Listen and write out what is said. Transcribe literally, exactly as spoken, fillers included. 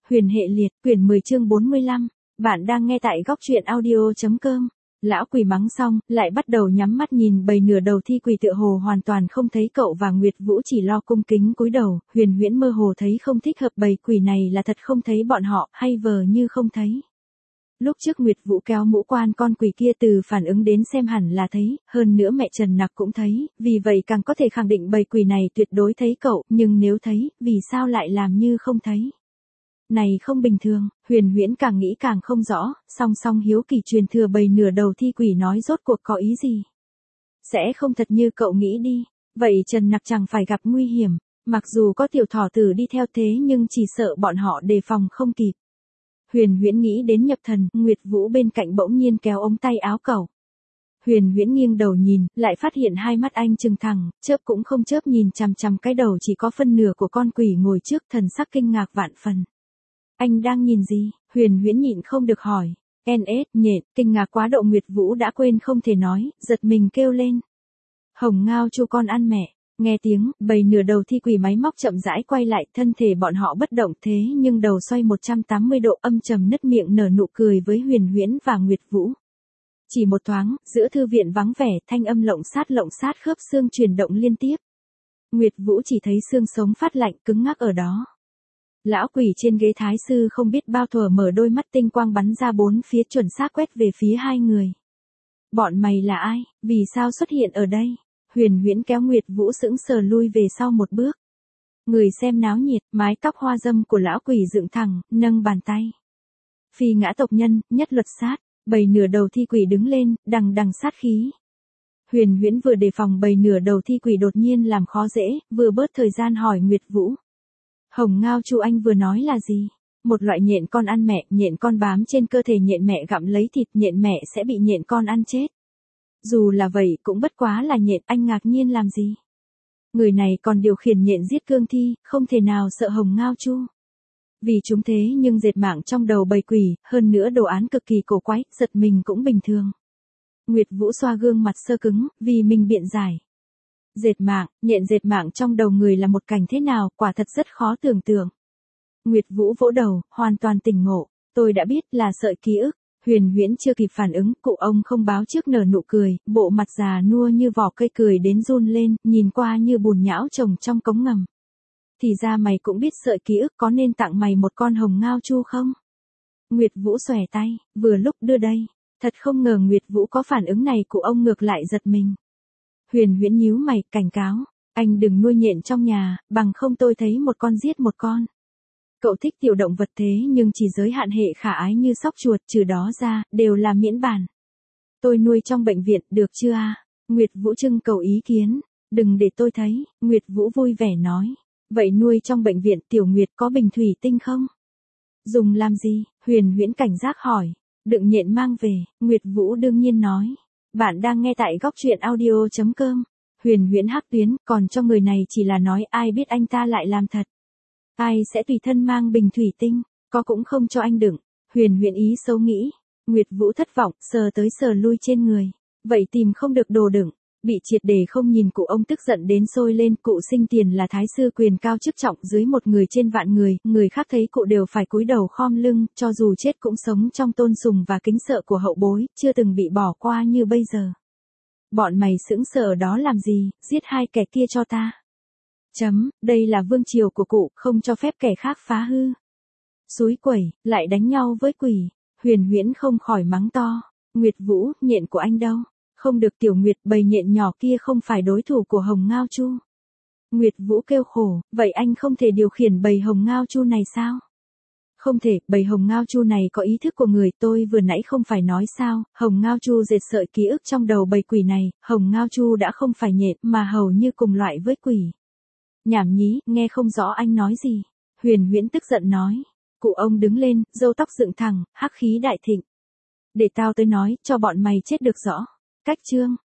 Huyền hệ liệt, quyển mười chương bốn mươi lăm. Bạn đang nghe tại góc truyện audio chấm com. Lão quỷ mắng xong, lại bắt đầu nhắm mắt nhìn bầy nửa đầu thi quỷ tựa hồ hoàn toàn không thấy cậu và Nguyệt Vũ chỉ lo cung kính cúi đầu. Huyền Huyễn mơ hồ thấy không thích hợp, bầy quỷ này là thật không thấy bọn họ, hay vờ như không thấy. Lúc trước Nguyệt Vũ kéo mũ quan con quỷ kia từ phản ứng đến xem hẳn là thấy, hơn nữa mẹ Trần Nặc cũng thấy, vì vậy càng có thể khẳng định bầy quỷ này tuyệt đối thấy cậu, nhưng nếu thấy, vì sao lại làm như không thấy? Này không bình thường, Huyền Huyễn càng nghĩ càng không rõ, song song hiếu kỳ truyền thừa bầy nửa đầu thi quỷ nói rốt cuộc có ý gì? Sẽ không thật như cậu nghĩ đi, vậy Trần Nặc chẳng phải gặp nguy hiểm, mặc dù có tiểu thỏ tử đi theo thế nhưng chỉ sợ bọn họ đề phòng không kịp. Huyền Huyễn nghĩ đến nhập thần, Nguyệt Vũ bên cạnh bỗng nhiên kéo ống tay áo cậu. Huyền Huyễn nghiêng đầu nhìn, lại phát hiện hai mắt anh trừng thẳng, chớp cũng không chớp nhìn chằm chằm cái đầu chỉ có phân nửa của con quỷ ngồi trước, thần sắc kinh ngạc vạn phần. Anh đang nhìn gì? Huyền Huyễn nhịn không được hỏi. en ét, nhện, kinh ngạc quá độ Nguyệt Vũ đã quên không thể nói, giật mình kêu lên. Hồng Ngao Chu con ăn mẹ. Nghe tiếng, bầy nửa đầu thi quỷ máy móc chậm rãi quay lại, thân thể bọn họ bất động thế nhưng đầu xoay một trăm tám mươi độ, âm trầm nứt miệng nở nụ cười với Huyền Huyễn và Nguyệt Vũ. Chỉ một thoáng, giữa thư viện vắng vẻ, thanh âm lộng sát lộng sát khớp xương chuyển động liên tiếp. Nguyệt Vũ chỉ thấy xương sống phát lạnh cứng ngắc ở đó. Lão quỷ trên ghế thái sư không biết bao thuở mở đôi mắt tinh quang bắn ra bốn phía chuẩn xác quét về phía hai người. Bọn mày là ai, vì sao xuất hiện ở đây? Huyền Huyễn kéo Nguyệt Vũ sững sờ lui về sau một bước. Người xem náo nhiệt, mái tóc hoa dâm của lão quỷ dựng thẳng, nâng bàn tay. Phi ngã tộc nhân, nhất luật sát, bầy nửa đầu thi quỷ đứng lên, đằng đằng sát khí. Huyền Huyễn vừa đề phòng bầy nửa đầu thi quỷ đột nhiên làm khó dễ, vừa bớt thời gian hỏi Nguyệt Vũ. Hồng Ngao Chu anh vừa nói là gì? Một loại nhện con ăn mẹ, nhện con bám trên cơ thể nhện mẹ gặm lấy thịt, nhện mẹ sẽ bị nhện con ăn chết. Dù là vậy cũng bất quá là nhện, anh ngạc nhiên làm gì? Người này còn điều khiển nhện giết cương thi, không thể nào sợ Hồng Ngao Chu. Vì chúng thế nhưng dệt mạng trong đầu bầy quỷ, hơn nữa đồ án cực kỳ cổ quái, giật mình cũng bình thường. Nguyệt Vũ xoa gương mặt sơ cứng, vì mình biện giải. Dệt mạng, nhện dệt mạng trong đầu người là một cảnh thế nào, quả thật rất khó tưởng tượng. Nguyệt Vũ vỗ đầu, hoàn toàn tỉnh ngộ, tôi đã biết là sợi ký ức. Huyền Huyễn chưa kịp phản ứng, cụ ông không báo trước nở nụ cười, bộ mặt già nua như vỏ cây cười đến run lên, nhìn qua như bùn nhão trồng trong cống ngầm. Thì ra mày cũng biết sợi ký ức, có nên tặng mày một con Hồng Ngao Chu không? Nguyệt Vũ xòe tay, vừa lúc đưa đây. Thật không ngờ Nguyệt Vũ có phản ứng này, cụ ông ngược lại giật mình. Huyền Huyễn nhíu mày, cảnh cáo, anh đừng nuôi nhện trong nhà, bằng không tôi thấy một con giết một con. Cậu thích tiểu động vật thế nhưng chỉ giới hạn hệ khả ái như sóc chuột, trừ đó ra, đều là miễn bản. Tôi nuôi trong bệnh viện, được chưa à? Nguyệt Vũ trưng cầu ý kiến, đừng để tôi thấy, Nguyệt Vũ vui vẻ nói. Vậy nuôi trong bệnh viện, tiểu Nguyệt có bình thủy tinh không? Dùng làm gì? Huyền Huyễn cảnh giác hỏi. Đựng nhện mang về, Nguyệt Vũ đương nhiên nói. Bạn đang nghe tại góc truyện audio chấm com. Huyền Huyễn hắc tuyến, còn cho người này chỉ là nói, ai biết anh ta lại làm thật. Ai sẽ tùy thân mang bình thủy tinh, có cũng không cho anh đựng. Huyền Huyễn ý xấu nghĩ. Nguyệt Vũ thất vọng, sờ tới sờ lui trên người. Vậy tìm không được đồ đựng. Bị triệt để không nhìn, cụ ông tức giận đến sôi lên. Cụ Sinh Tiền là thái sư quyền cao chức trọng dưới một người trên vạn người, người khác thấy cụ đều phải cúi đầu khom lưng, cho dù chết cũng sống trong tôn sùng và kính sợ của hậu bối, chưa từng bị bỏ qua như bây giờ. Bọn mày sững sờ ở đó làm gì, giết hai kẻ kia cho ta. Chấm, đây là vương triều của cụ, không cho phép kẻ khác phá hư. Xúi quẩy, lại đánh nhau với quỷ. Huyền Huyễn không khỏi mắng to. Nguyệt Vũ, nhện của anh đâu? Không được tiểu Nguyệt, bầy nhện nhỏ kia không phải đối thủ của Hồng Ngao Chu. Nguyệt Vũ kêu khổ, vậy anh không thể điều khiển bầy Hồng Ngao Chu này sao? Không thể, bầy Hồng Ngao Chu này có ý thức của người, tôi vừa nãy không phải nói sao, Hồng Ngao Chu dệt sợi ký ức trong đầu bầy quỷ này, Hồng Ngao Chu đã không phải nhện mà hầu như cùng loại với quỷ. Nhảm nhí, nghe không rõ anh nói gì. Huyền Huyễn tức giận nói. Cụ ông đứng lên, râu tóc dựng thẳng, hắc khí đại thịnh. Để tao tới nói, cho bọn mày chết được rõ. Cách chương.